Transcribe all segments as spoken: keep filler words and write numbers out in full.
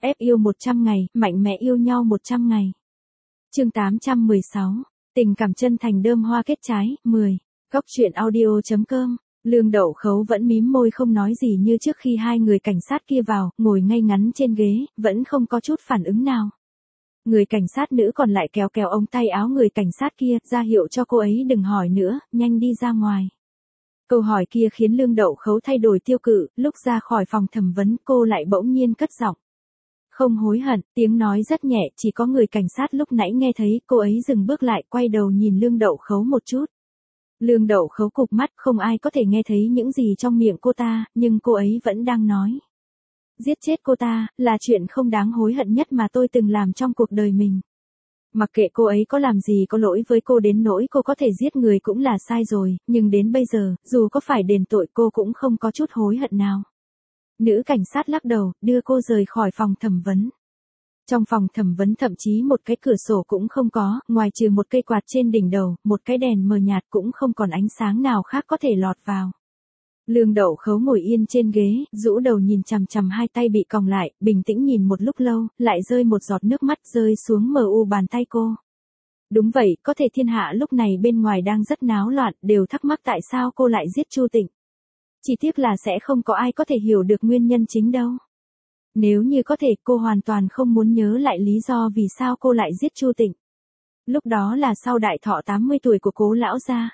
ép yêu một trăm ngày, mạnh mẽ yêu nhau một trăm ngày. Chương tám trăm mười sáu. Tình cảm chân thành đơm hoa kết trái, mười. Góc truyện audio chấm com. Lương Đậu Khấu vẫn mím môi không nói gì như trước khi hai người cảnh sát kia vào, ngồi ngay ngắn trên ghế, vẫn không có chút phản ứng nào. Người cảnh sát nữ còn lại kéo kéo ống tay áo người cảnh sát kia, ra hiệu cho cô ấy đừng hỏi nữa, nhanh đi ra ngoài. Câu hỏi kia khiến Lương Đậu Khấu thay đổi tiêu cự, lúc ra khỏi phòng thẩm vấn cô lại bỗng nhiên cất giọng. Không hối hận, tiếng nói rất nhẹ, chỉ có người cảnh sát lúc nãy nghe thấy, cô ấy dừng bước lại, quay đầu nhìn Lương Đậu Khấu một chút. Lương Đậu Khấu cụp mắt, không ai có thể nghe thấy những gì trong miệng cô ta, nhưng cô ấy vẫn đang nói. Giết chết cô ta, là chuyện không đáng hối hận nhất mà tôi từng làm trong cuộc đời mình. Mặc kệ cô ấy có làm gì có lỗi với cô đến nỗi cô có thể giết người cũng là sai rồi, nhưng đến bây giờ, dù có phải đền tội cô cũng không có chút hối hận nào. Nữ cảnh sát lắc đầu, đưa cô rời khỏi phòng thẩm vấn. Trong phòng thẩm vấn thậm chí một cái cửa sổ cũng không có, ngoài trừ một cây quạt trên đỉnh đầu, một cái đèn mờ nhạt cũng không còn ánh sáng nào khác có thể lọt vào. Lương Đậu Khấu ngồi yên trên ghế, rũ đầu nhìn chằm chằm hai tay bị còng lại, bình tĩnh nhìn một lúc lâu, lại rơi một giọt nước mắt rơi xuống mờ u bàn tay cô. Đúng vậy, có thể thiên hạ lúc này bên ngoài đang rất náo loạn, đều thắc mắc tại sao cô lại giết Chu Tịnh. Chỉ tiếc là sẽ không có ai có thể hiểu được nguyên nhân chính đâu. Nếu như có thể, cô hoàn toàn không muốn nhớ lại lý do vì sao cô lại giết Chu Tịnh. Lúc đó là sau đại thọ tám mươi tuổi của Cố lão gia.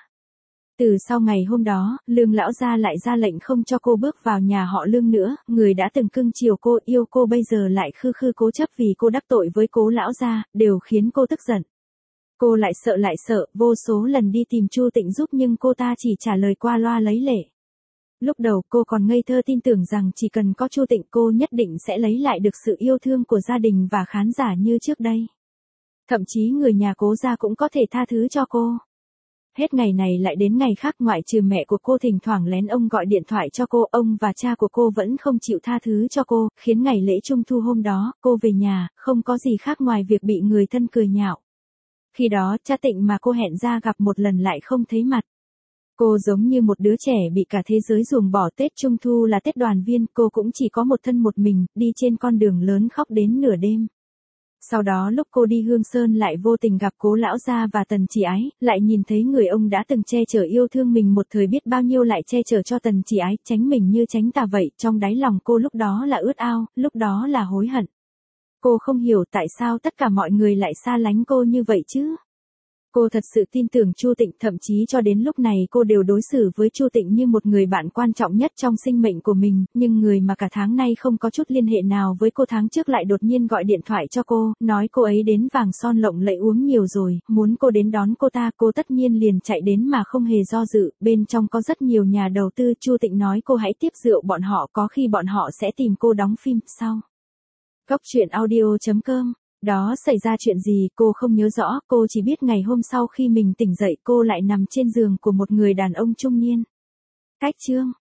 Từ sau ngày hôm đó, Lương lão gia lại ra lệnh không cho cô bước vào nhà họ Lương nữa, người đã từng cưng chiều cô, yêu cô bây giờ lại khư khư cố chấp vì cô đắc tội với Cố lão gia, đều khiến cô tức giận. Cô lại sợ lại sợ, vô số lần đi tìm Chu Tịnh giúp nhưng cô ta chỉ trả lời qua loa lấy lệ. Lúc đầu cô còn ngây thơ tin tưởng rằng chỉ cần có Chu Tịnh cô nhất định sẽ lấy lại được sự yêu thương của gia đình và khán giả như trước đây. Thậm chí người nhà Cố gia cũng có thể tha thứ cho cô. Hết ngày này lại đến ngày khác, ngoại trừ mẹ của cô thỉnh thoảng lén ông gọi điện thoại cho cô, ông và cha của cô vẫn không chịu tha thứ cho cô, khiến ngày lễ Trung thu hôm đó, cô về nhà, không có gì khác ngoài việc bị người thân cười nhạo. Khi đó, cha Tịnh mà cô hẹn ra gặp một lần lại không thấy mặt. Cô giống như một đứa trẻ bị cả thế giới ruồng bỏ. Tết Trung thu là Tết đoàn viên, cô cũng chỉ có một thân một mình, đi trên con đường lớn khóc đến nửa đêm. Sau đó lúc cô đi Hương Sơn lại vô tình gặp Cố lão gia và Tần Chỉ Ái, lại nhìn thấy người ông đã từng che chở yêu thương mình một thời biết bao nhiêu lại che chở cho Tần Chỉ Ái, tránh mình như tránh tà vậy, trong đáy lòng cô lúc đó là ướt ao, lúc đó là hối hận. Cô không hiểu tại sao tất cả mọi người lại xa lánh cô như vậy chứ. Cô thật sự tin tưởng Chu Tịnh, thậm chí cho đến lúc này cô đều đối xử với Chu Tịnh như một người bạn quan trọng nhất trong sinh mệnh của mình, nhưng người mà cả tháng nay không có chút liên hệ nào với cô tháng trước lại đột nhiên gọi điện thoại cho cô, nói cô ấy đến Vàng Son Lộng Lẫy uống nhiều rồi, muốn cô đến đón cô ta, cô tất nhiên liền chạy đến mà không hề do dự, bên trong có rất nhiều nhà đầu tư, Chu Tịnh nói cô hãy tiếp rượu bọn họ, có khi bọn họ sẽ tìm cô đóng phim sau. Góc truyện audio chấm com. Đó xảy ra chuyện gì cô không nhớ rõ, cô chỉ biết ngày hôm sau khi mình tỉnh dậy cô lại nằm trên giường của một người đàn ông trung niên. Cách chương.